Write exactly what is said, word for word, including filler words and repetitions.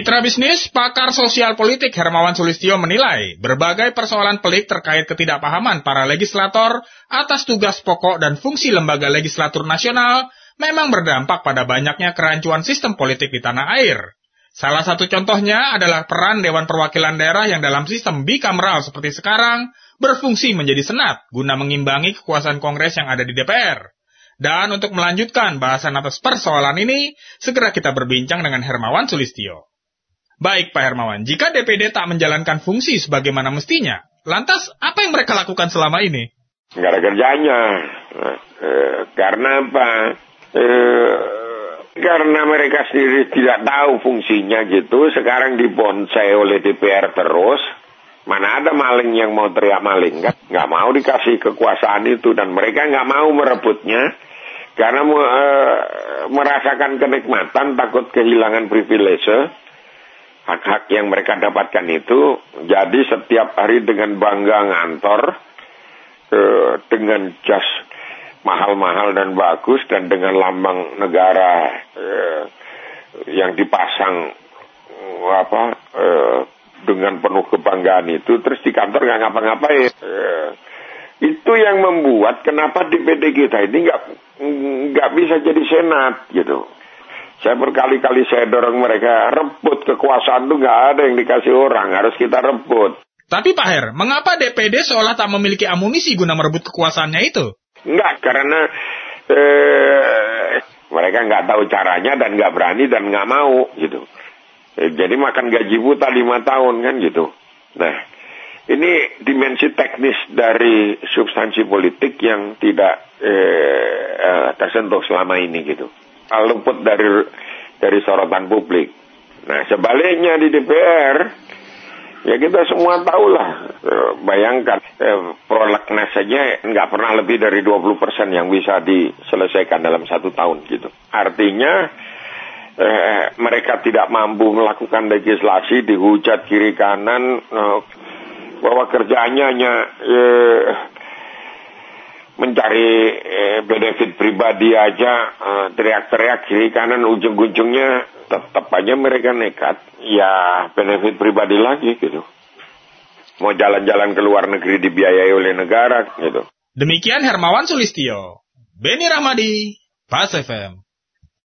Mitra bisnis, pakar sosial politik Hermawan Sulistyo menilai berbagai persoalan pelik terkait ketidakpahaman para legislator atas tugas pokok dan fungsi lembaga legislatur nasional memang berdampak pada banyaknya kerancuan sistem politik di tanah air. Salah satu contohnya adalah peran Dewan Perwakilan Daerah yang dalam sistem bikameral seperti sekarang berfungsi menjadi senat guna mengimbangi kekuasaan Kongres yang ada di D P R. Dan untuk melanjutkan bahasan atas persoalan ini, segera kita berbincang dengan Hermawan Sulistyo. Baik Pak Hermawan, jika D P D tak menjalankan fungsi sebagaimana mestinya, lantas apa yang mereka lakukan selama ini? Nggak ada kerjanya. Eh, karena apa? Eh, karena mereka sendiri tidak tahu fungsinya gitu, sekarang dibonsai oleh D P R terus. Mana ada maling yang mau teriak maling, kan? Nggak mau dikasih kekuasaan itu, dan mereka nggak mau merebutnya, karena eh, merasakan kenikmatan, takut kehilangan privilege. Hak-hak yang mereka dapatkan itu, jadi setiap hari dengan bangga ngantor, eh, dengan jas mahal-mahal dan bagus, dan dengan lambang negara eh, yang dipasang apa eh, dengan penuh kebanggaan itu, terus di kantor nggak ngapa-ngapain. Eh, itu yang membuat kenapa D P D kita ini nggak nggak bisa jadi senat gitu. Saya berkali-kali saya dorong mereka, rebut kekuasaan itu nggak ada yang dikasih orang, harus kita rebut. Tapi Pak Her, mengapa D P D seolah tak memiliki amunisi guna merebut kekuasaannya itu? Enggak, karena eh, mereka nggak tahu caranya dan nggak berani dan nggak mau gitu. Eh, jadi makan gaji buta lima tahun kan gitu. Nah, ini dimensi teknis dari substansi politik yang tidak eh, eh, tersentuh selama ini gitu. Luput dari dari sorotan publik. Nah, sebaliknya di D P R, ya kita semua tahulah. Bayangkan, eh, prolegnas saja nggak pernah lebih dari dua puluh persen yang bisa diselesaikan dalam satu tahun gitu. Artinya, eh, mereka tidak mampu melakukan legislasi, dihujat kiri kanan, eh, bahwa kerjaannya hanya eh, mencari eh, benefit pribadi aja, eh, teriak-teriak kiri kanan, ujung-ujungnya tetap aja mereka nekat, ya benefit pribadi lagi gitu. Mau jalan-jalan ke luar negeri dibiayai oleh negara gitu. Demikian Hermawan Sulistyo, Beni Rahmadi, Pas F M.